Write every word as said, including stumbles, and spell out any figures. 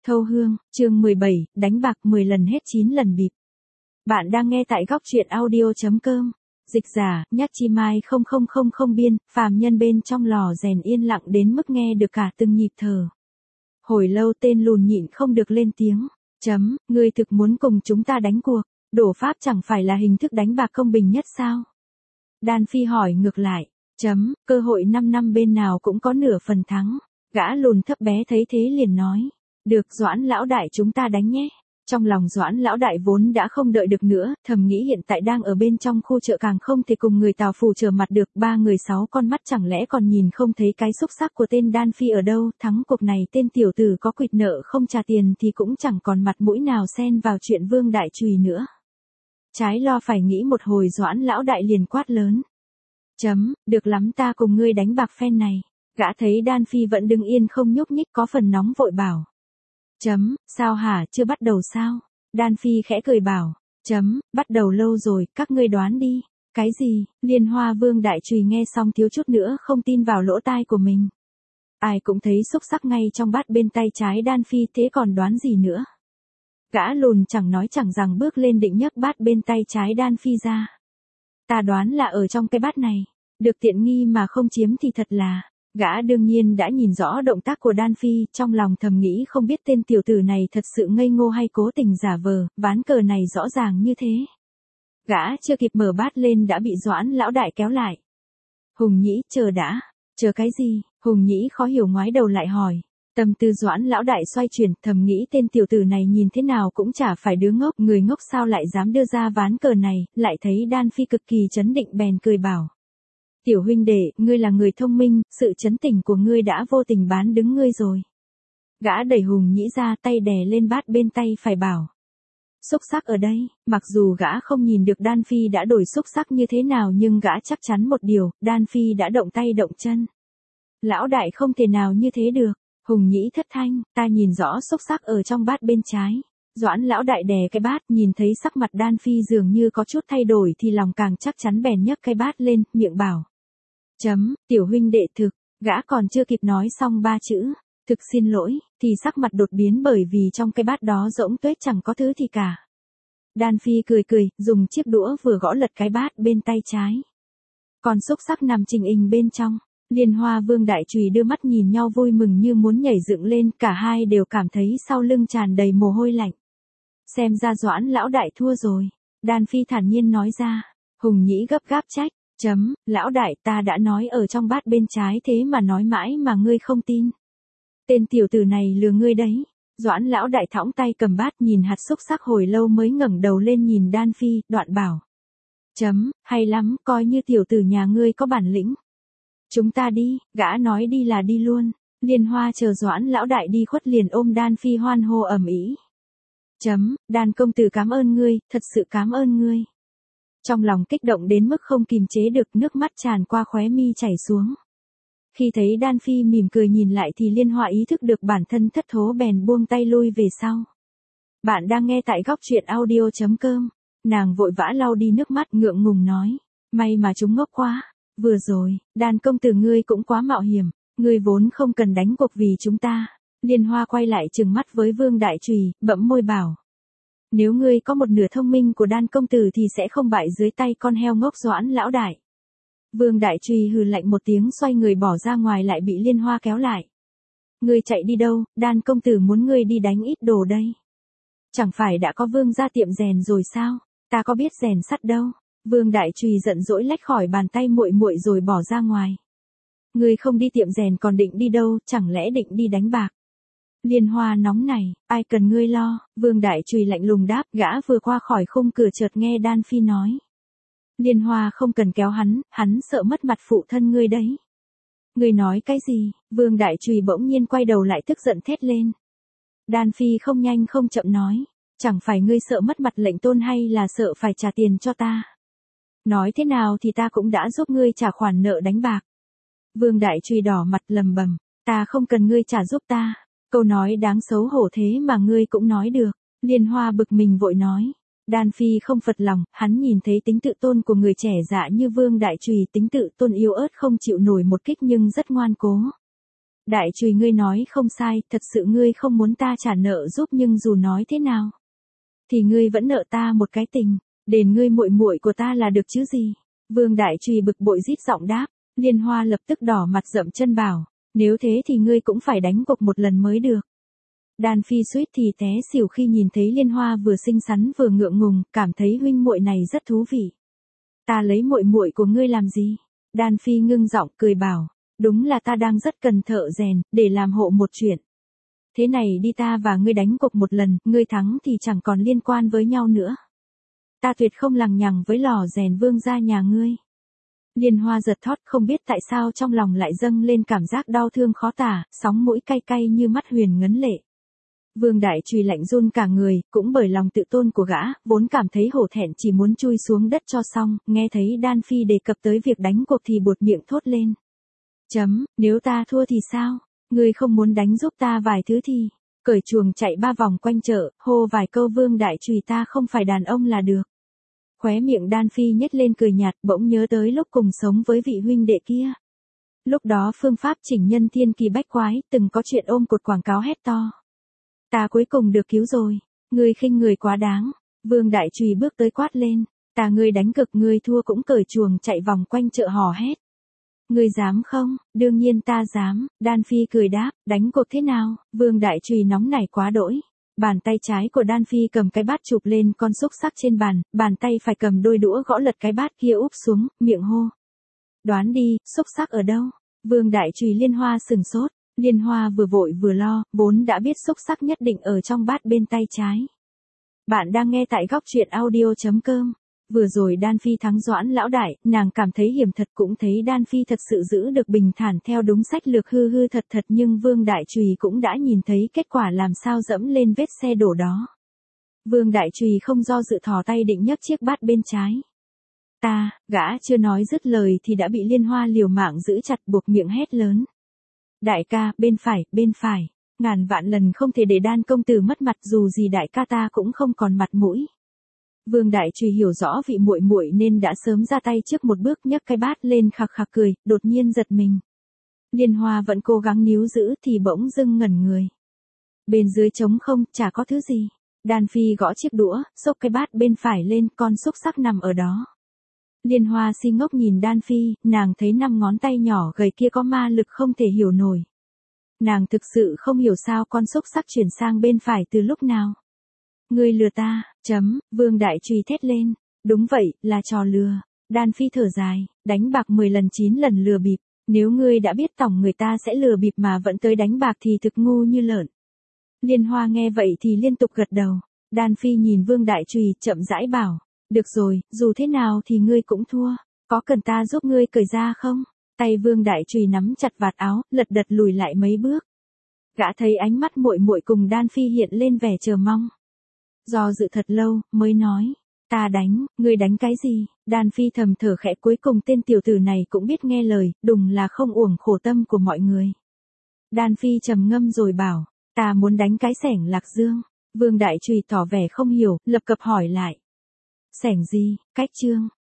Thâu hương, chương mười bảy, đánh bạc mười lần hết chín lần bịp. Bạn đang nghe tại góc truyện audio chấm com. Dịch giả, Nhắc Chi Mai không không không không biên, phàm nhân bên trong lò rèn yên lặng đến mức nghe được cả từng nhịp thở. Hồi lâu tên lùn nhịn không được lên tiếng. Chấm, ngươi thực muốn cùng chúng ta đánh cuộc, đổ pháp chẳng phải là hình thức đánh bạc công bình nhất sao? Đan Phi hỏi ngược lại. Chấm, cơ hội năm năm bên nào cũng có nửa phần thắng. Gã lùn thấp bé thấy thế liền nói. Được Doãn lão đại chúng ta đánh nhé. Trong lòng Doãn lão đại vốn đã không đợi được nữa, thầm nghĩ hiện tại đang ở bên trong khu chợ càng không thể cùng người Tào Phủ trở mặt được, ba người sáu con mắt chẳng lẽ còn nhìn không thấy cái xúc sắc của tên Đan Phi ở đâu, thắng cuộc này tên tiểu tử có quỵt nợ không trả tiền thì cũng chẳng còn mặt mũi nào xen vào chuyện Vương đại chùy nữa. Trái lo phải nghĩ một hồi Doãn lão đại liền quát lớn. Chấm, được lắm ta cùng ngươi đánh bạc phen này. Gã thấy Đan Phi vẫn đứng yên không nhúc nhích có phần nóng vội bảo. Chấm, sao hả, chưa bắt đầu sao? Đan Phi khẽ cười bảo. Chấm, bắt đầu lâu rồi, các ngươi đoán đi. Cái gì? Liên Hoa Vương đại chùy nghe xong thiếu chút nữa không tin vào lỗ tai của mình. Ai cũng thấy xúc sắc ngay trong bát bên tay trái Đan Phi, thế còn đoán gì nữa? Gã lùn chẳng nói chẳng rằng bước lên định nhấc bát bên tay trái Đan Phi ra. Ta đoán là ở trong cái bát này. Được tiện nghi mà không chiếm thì thật là. Gã đương nhiên đã nhìn rõ động tác của Đan Phi, trong lòng thầm nghĩ không biết tên tiểu tử này thật sự ngây ngô hay cố tình giả vờ, ván cờ này rõ ràng như thế. Gã chưa kịp mở bát lên đã bị Doãn lão đại kéo lại. Hùng Nhĩ, chờ đã. Chờ cái gì? Hùng Nhĩ khó hiểu ngoái đầu lại hỏi. Tâm tư Doãn lão đại xoay chuyển, thầm nghĩ tên tiểu tử này nhìn thế nào cũng chả phải đứa ngốc, người ngốc sao lại dám đưa ra ván cờ này, lại thấy Đan Phi cực kỳ chấn định bèn cười bảo. Tiểu huynh đệ, ngươi là người thông minh, sự chấn tĩnh của ngươi đã vô tình bán đứng ngươi rồi. Gã đẩy Hùng Nhĩ ra, tay đè lên bát bên tay phải bảo. Xúc sắc ở đây, mặc dù gã không nhìn được Đan Phi đã đổi xúc sắc như thế nào nhưng gã chắc chắn một điều, Đan Phi đã động tay động chân. Lão đại không thể nào như thế được. Hùng Nhĩ thất thanh, ta nhìn rõ xúc sắc ở trong bát bên trái. Doãn lão đại đè cái bát, nhìn thấy sắc mặt Đan Phi dường như có chút thay đổi thì lòng càng chắc chắn bèn nhấc cái bát lên, miệng bảo. Chấm, tiểu huynh đệ thực, gã còn chưa kịp nói xong ba chữ, thực xin lỗi, thì sắc mặt đột biến bởi vì trong cái bát đó rỗng tuếch chẳng có thứ gì cả. Đan Phi cười cười, dùng chiếc đũa vừa gõ lật cái bát bên tay trái. Còn xúc sắc nằm trình hình bên trong. Liên Hoa Vương đại chùy đưa mắt nhìn nhau vui mừng như muốn nhảy dựng lên, cả hai đều cảm thấy sau lưng tràn đầy mồ hôi lạnh. Xem ra Doãn lão đại thua rồi. Đan Phi thản nhiên nói ra. Hùng Nhĩ gấp gáp trách. Chấm, lão đại ta đã nói ở trong bát bên trái thế mà nói mãi mà ngươi không tin. Tên tiểu tử này lừa ngươi đấy. Doãn lão đại thõng tay cầm bát nhìn hạt xúc sắc hồi lâu mới ngẩng đầu lên nhìn Đan Phi, đoạn bảo. Chấm, hay lắm, coi như tiểu tử nhà ngươi có bản lĩnh. Chúng ta đi, gã nói đi là đi luôn. Liên Hoa chờ Doãn lão đại đi khuất liền ôm Đan Phi hoan hô ầm ĩ. Chấm, Đan công tử cảm ơn ngươi, thật sự cảm ơn ngươi. Trong lòng kích động đến mức không kìm chế được, nước mắt tràn qua khóe mi chảy xuống. Khi thấy Đan Phi mỉm cười nhìn lại thì Liên Hoa ý thức được bản thân thất thố bèn buông tay lui về sau. Bạn đang nghe tại góc truyện audio chấm com. Nàng vội vã lau đi nước mắt ngượng ngùng nói. May mà chúng ngốc quá. Vừa rồi, Đan công tử ngươi cũng quá mạo hiểm. Ngươi vốn không cần đánh cuộc vì chúng ta. Liên Hoa quay lại trừng mắt với Vương đại chùy, bẫm môi bảo. Nếu ngươi có một nửa thông minh của Đan công tử thì sẽ không bại dưới tay con heo ngốc Doãn lão đại. Vương đại chùy hừ lạnh một tiếng xoay người bỏ ra ngoài lại bị Liên Hoa kéo lại. Ngươi chạy đi đâu, Đan công tử muốn ngươi đi đánh ít đồ đây. Chẳng phải đã có Vương ra tiệm rèn rồi sao, ta có biết rèn sắt đâu. Vương đại chùy giận dỗi lách khỏi bàn tay muội muội rồi bỏ ra ngoài. Ngươi không đi tiệm rèn còn định đi đâu, chẳng lẽ định đi đánh bạc. Liên Hoa nóng này, ai cần ngươi lo, Vương đại chùy lạnh lùng đáp, gã vừa qua khỏi khung cửa chợt nghe Đan Phi nói. Liên Hoa không cần kéo hắn, hắn sợ mất mặt phụ thân ngươi đấy. Ngươi nói cái gì? Vương đại chùy bỗng nhiên quay đầu lại tức giận thét lên. Đan Phi không nhanh không chậm nói, chẳng phải ngươi sợ mất mặt lệnh tôn hay là sợ phải trả tiền cho ta? Nói thế nào thì ta cũng đã giúp ngươi trả khoản nợ đánh bạc. Vương đại chùy đỏ mặt lầm bầm, ta không cần ngươi trả giúp ta. Câu nói đáng xấu hổ thế mà ngươi cũng nói được. Liên Hoa bực mình vội nói. Đan Phi không phật lòng, hắn nhìn thấy tính tự tôn của người trẻ dạ như Vương đại chùy, tính tự tôn yếu ớt không chịu nổi một kích nhưng rất ngoan cố. Đại Trùy ngươi nói không sai, thật sự ngươi không muốn ta trả nợ giúp nhưng dù nói thế nào. Thì ngươi vẫn nợ ta một cái tình, đền ngươi muội muội của ta là được chứ gì. Vương Đại Trùy bực bội rít giọng đáp, Liên Hoa lập tức đỏ mặt dậm chân bảo, nếu thế thì ngươi cũng phải đánh cuộc một lần mới được. Đan Phi suýt thì té xỉu khi nhìn thấy Liên Hoa vừa xinh xắn vừa ngượng ngùng, cảm thấy huynh muội này rất thú vị. Ta lấy muội muội của ngươi làm gì? Đan Phi ngưng giọng cười bảo, đúng là ta đang rất cần thợ rèn, để làm hộ một chuyện. Thế này đi, ta và ngươi đánh cuộc một lần, ngươi thắng thì chẳng còn liên quan với nhau nữa. Ta tuyệt không lằng nhằng với lò rèn Vương gia nhà ngươi. Liên Hoa giật thót, không biết tại sao trong lòng lại dâng lên cảm giác đau thương khó tả, sóng mũi cay cay như mắt huyền ngấn lệ. Vương Đại Trùy lạnh run cả người, cũng bởi lòng tự tôn của gã, vốn cảm thấy hổ thẹn chỉ muốn chui xuống đất cho xong, nghe thấy Đan Phi đề cập tới việc đánh cuộc thì buột miệng thốt lên. Chấm, nếu ta thua thì sao? Ngươi không muốn đánh giúp ta vài thứ thì, cởi chuồng chạy ba vòng quanh chợ, hô vài câu Vương Đại Trùy ta không phải đàn ông là được. Khóe miệng Đan Phi nhếch lên cười nhạt, bỗng nhớ tới lúc cùng sống với vị huynh đệ kia. Lúc đó phương pháp chỉnh nhân thiên kỳ bách quái, từng có chuyện ôm cột quảng cáo hét to. Ta cuối cùng được cứu rồi, ngươi khinh người quá đáng. Vương Đại Trùy bước tới quát lên, ta ngươi đánh cực, ngươi thua cũng cởi chuồng chạy vòng quanh chợ hò hét. Ngươi dám không? Đương nhiên ta dám. Đan Phi cười đáp, đánh cuộc thế nào? Vương Đại Trùy nóng nảy quá đỗi. Bàn tay trái của Đan Phi cầm cái bát chụp lên con xúc xắc trên bàn, bàn tay phải cầm đôi đũa gõ lật cái bát kia úp xuống, miệng hô. Đoán đi, xúc xắc ở đâu? Vương Đại Trùy Liên Hoa sừng sốt. Liên Hoa vừa vội vừa lo, vốn đã biết xúc xắc nhất định ở trong bát bên tay trái. Bạn đang nghe tại góc truyện audio.com. Vừa rồi Đan Phi thắng Doãn lão đại, nàng cảm thấy hiểm thật, cũng thấy Đan Phi thật sự giữ được bình thản theo đúng sách lược hư hư thật thật, nhưng Vương Đại Trùy cũng đã nhìn thấy kết quả làm sao dẫm lên vết xe đổ đó. Vương Đại Trùy không do dự thò tay định nhấc chiếc bát bên trái. Ta, gã chưa nói dứt lời thì đã bị Liên Hoa liều mạng giữ chặt, buộc miệng hét lớn. Đại ca, bên phải, bên phải, ngàn vạn lần không thể để Đan công tử mất mặt, dù gì đại ca ta cũng không còn mặt mũi. Vương Đại Trùy hiểu rõ vị muội muội nên đã sớm ra tay trước một bước, nhấc cái bát lên khạc khạc cười, đột nhiên giật mình. Liên Hoa vẫn cố gắng níu giữ thì bỗng dưng ngẩn người. Bên dưới trống không, chả có thứ gì. Đan Phi gõ chiếc đũa, xốc cái bát bên phải lên, con xúc xắc nằm ở đó. Liên Hoa si ngốc nhìn Đan Phi, nàng thấy năm ngón tay nhỏ gầy kia có ma lực không thể hiểu nổi. Nàng thực sự không hiểu sao con xúc xắc chuyển sang bên phải từ lúc nào. Ngươi lừa ta, chấm, Vương Đại Trùy thét lên. Đúng vậy, là trò lừa. Đan Phi thở dài, đánh bạc mười lần chín lần lừa bịp. Nếu ngươi đã biết tổng người ta sẽ lừa bịp mà vẫn tới đánh bạc thì thực ngu như lợn. Liên Hoa nghe vậy thì liên tục gật đầu. Đan Phi nhìn Vương Đại Trùy chậm rãi bảo. Được rồi, dù thế nào thì ngươi cũng thua. Có cần ta giúp ngươi cởi ra không? Tay Vương Đại Trùy nắm chặt vạt áo, lật đật lùi lại mấy bước. Gã thấy ánh mắt muội muội cùng Đan Phi hiện lên vẻ chờ mong. Do dự thật lâu, mới nói. Ta đánh, ngươi đánh cái gì? Đan Phi thầm thở khẽ, cuối cùng tên tiểu tử này cũng biết nghe lời, đùng là không uổng khổ tâm của mọi người. Đan Phi trầm ngâm rồi bảo. Ta muốn đánh cái xẻng Lạc Dương. Vương Đại Trùy tỏ vẻ không hiểu, lập cập hỏi lại. Xẻng gì? Cách trương.